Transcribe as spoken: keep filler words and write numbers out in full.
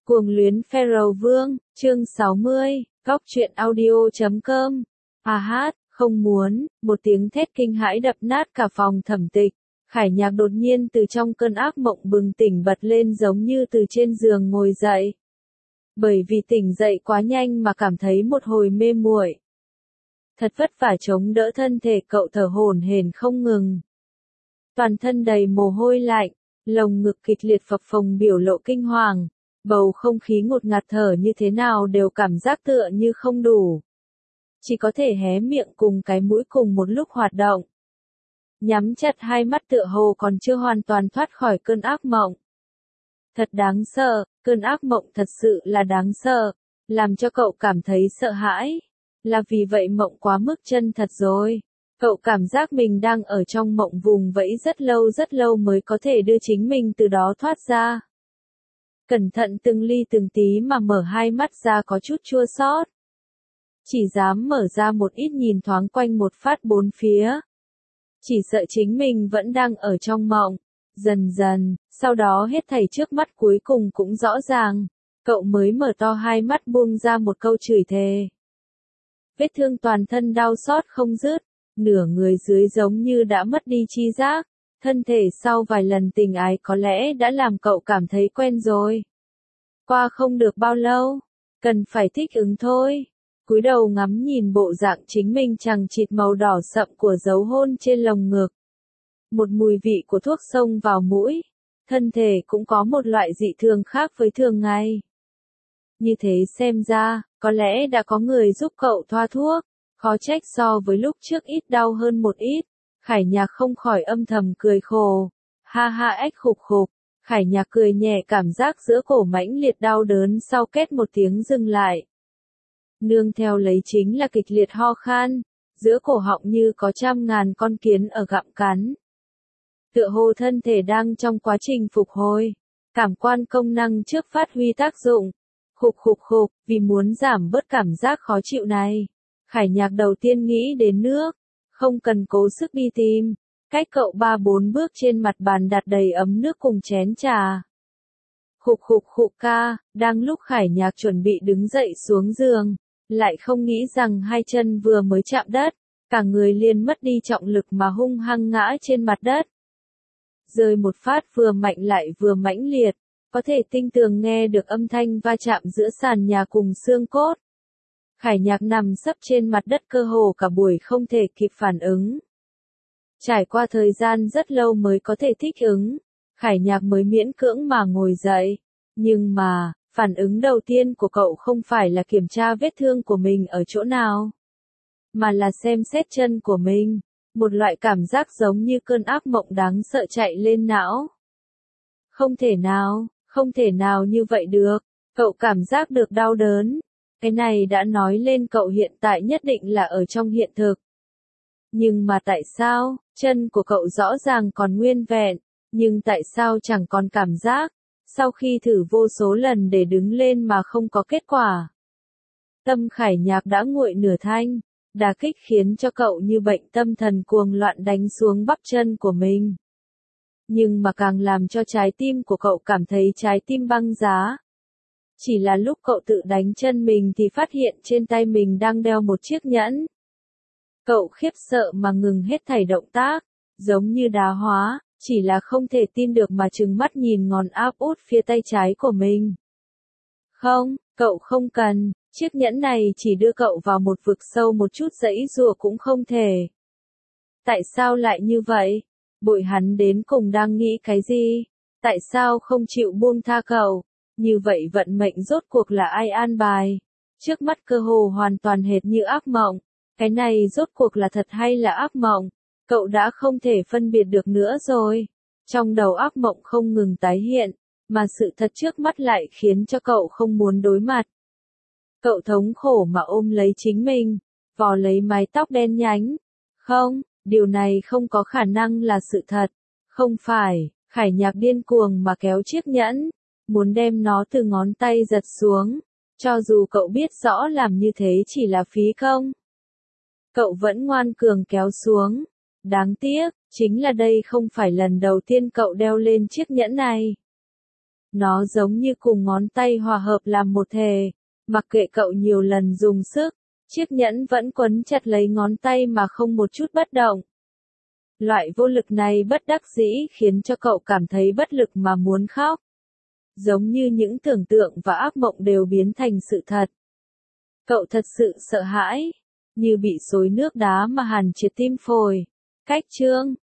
Cuồng luyến Pharaoh Vương, chương sáu mươi, góc truyện audio chấm com. À hát, không muốn, một tiếng thét kinh hãi đập nát cả phòng thẩm tịch. Khải Nhạc đột nhiên từ trong cơn ác mộng bừng tỉnh bật lên giống như từ trên giường ngồi dậy. Bởi vì tỉnh dậy quá nhanh mà cảm thấy một hồi mê muội. Thật vất vả chống đỡ thân thể cậu thở hổn hển không ngừng. Toàn thân đầy mồ hôi lạnh, lồng ngực kịch liệt phập phồng biểu lộ kinh hoàng. Bầu không khí ngột ngạt thở như thế nào đều cảm giác tựa như không đủ. Chỉ có thể hé miệng cùng cái mũi cùng một lúc hoạt động. Nhắm chặt hai mắt tựa hồ còn chưa hoàn toàn thoát khỏi cơn ác mộng. Thật đáng sợ, cơn ác mộng thật sự là đáng sợ, làm cho cậu cảm thấy sợ hãi. Là vì vậy mộng quá mức chân thật rồi. Cậu cảm giác mình đang ở trong mộng vùng vẫy rất lâu rất lâu mới có thể đưa chính mình từ đó thoát ra. Cẩn thận từng ly từng tí mà mở hai mắt ra có chút chua xót. Chỉ dám mở ra một ít nhìn thoáng quanh một phát bốn phía. Chỉ sợ chính mình vẫn đang ở trong mộng. Dần dần, sau đó hết thảy trước mắt cuối cùng cũng rõ ràng. Cậu mới mở to hai mắt buông ra một câu chửi thề. Vết thương toàn thân đau xót không dứt. Nửa người dưới giống như đã mất đi chi giác. Thân thể sau vài lần tình ái có lẽ đã làm cậu cảm thấy quen rồi. Qua không được bao lâu, cần phải thích ứng thôi. Cúi đầu ngắm nhìn bộ dạng chính mình chằng chịt màu đỏ sậm của dấu hôn trên lồng ngực. Một mùi vị của thuốc xông vào mũi. Thân thể cũng có một loại dị thường khác với thường ngày. Như thế xem ra, có lẽ đã có người giúp cậu thoa thuốc. Khó trách so với lúc trước ít đau hơn một ít. Khải Nhạc không khỏi âm thầm cười khổ. Ha ha ếch khục khục. Khải Nhạc cười nhẹ cảm giác giữa cổ mãnh liệt đau đớn sau két một tiếng dừng lại. Nương theo lấy chính là kịch liệt ho khan. Giữa cổ họng như có trăm ngàn con kiến ở gặm cắn. Tựa hồ thân thể đang trong quá trình phục hồi. Cảm quan công năng trước phát huy tác dụng. Khục khục khục, vì muốn giảm bớt cảm giác khó chịu này. Khải Nhạc đầu tiên nghĩ đến nước. Không cần cố sức đi tìm. Cách cậu ba bốn bước trên mặt bàn đặt đầy ấm nước cùng chén trà. Khục khục khục ca, đang lúc Khải Nhạc chuẩn bị đứng dậy xuống giường. Lại không nghĩ rằng hai chân vừa mới chạm đất. Cả người liền mất đi trọng lực mà hung hăng ngã trên mặt đất. Rơi một phát vừa mạnh lại vừa mãnh liệt. Có thể tinh tường nghe được âm thanh va chạm giữa sàn nhà cùng xương cốt. Khải Nhạc nằm sấp trên mặt đất cơ hồ cả buổi không thể kịp phản ứng. Trải qua thời gian rất lâu mới có thể thích ứng, Khải Nhạc mới miễn cưỡng mà ngồi dậy. Nhưng mà, phản ứng đầu tiên của cậu không phải là kiểm tra vết thương của mình ở chỗ nào, mà là xem xét chân của mình. Một loại cảm giác giống như cơn ác mộng đáng sợ chạy lên não. Không thể nào, không thể nào như vậy được, cậu cảm giác được đau đớn. Cái này đã nói lên cậu hiện tại nhất định là ở trong hiện thực. Nhưng mà tại sao, chân của cậu rõ ràng còn nguyên vẹn, nhưng tại sao chẳng còn cảm giác, sau khi thử vô số lần để đứng lên mà không có kết quả. Tâm Khải Nhạc đã nguội nửa thanh, đả kích khiến cho cậu như bệnh tâm thần cuồng loạn đánh xuống bắp chân của mình. Nhưng mà càng làm cho trái tim của cậu cảm thấy trái tim băng giá. Chỉ là lúc cậu tự đánh chân mình thì phát hiện trên tay mình đang đeo một chiếc nhẫn. Cậu khiếp sợ mà ngừng hết thảy động tác, giống như đá hóa, chỉ là không thể tin được mà trừng mắt nhìn ngón áp út phía tay trái của mình. Không, cậu không cần, chiếc nhẫn này chỉ đưa cậu vào một vực sâu một chút dãy rùa cũng không thể. Tại sao lại như vậy? Bội hắn đến cùng đang nghĩ cái gì? Tại sao không chịu buông tha cậu? Như vậy vận mệnh rốt cuộc là ai an bài? Trước mắt cơ hồ hoàn toàn hệt như ác mộng. Cái này rốt cuộc là thật hay là ác mộng? Cậu đã không thể phân biệt được nữa rồi. Trong đầu ác mộng không ngừng tái hiện, mà sự thật trước mắt lại khiến cho cậu không muốn đối mặt. Cậu thống khổ mà ôm lấy chính mình, vò lấy mái tóc đen nhánh. Không, điều này không có khả năng là sự thật. Không phải, Khải Nhạc điên cuồng mà kéo chiếc nhẫn, muốn đem nó từ ngón tay giật xuống. Cho dù cậu biết rõ làm như thế chỉ là phí công. Cậu vẫn ngoan cường kéo xuống. Đáng tiếc, chính là đây không phải lần đầu tiên cậu đeo lên chiếc nhẫn này. Nó giống như cùng ngón tay hòa hợp làm một thể. Mặc kệ cậu nhiều lần dùng sức, chiếc nhẫn vẫn quấn chặt lấy ngón tay mà không một chút bất động. Loại vô lực này bất đắc dĩ khiến cho cậu cảm thấy bất lực mà muốn khóc. Giống như những tưởng tượng và ác mộng đều biến thành sự thật. Cậu thật sự sợ hãi, như bị xối nước đá mà hàn triệt tim phổi. Cách chương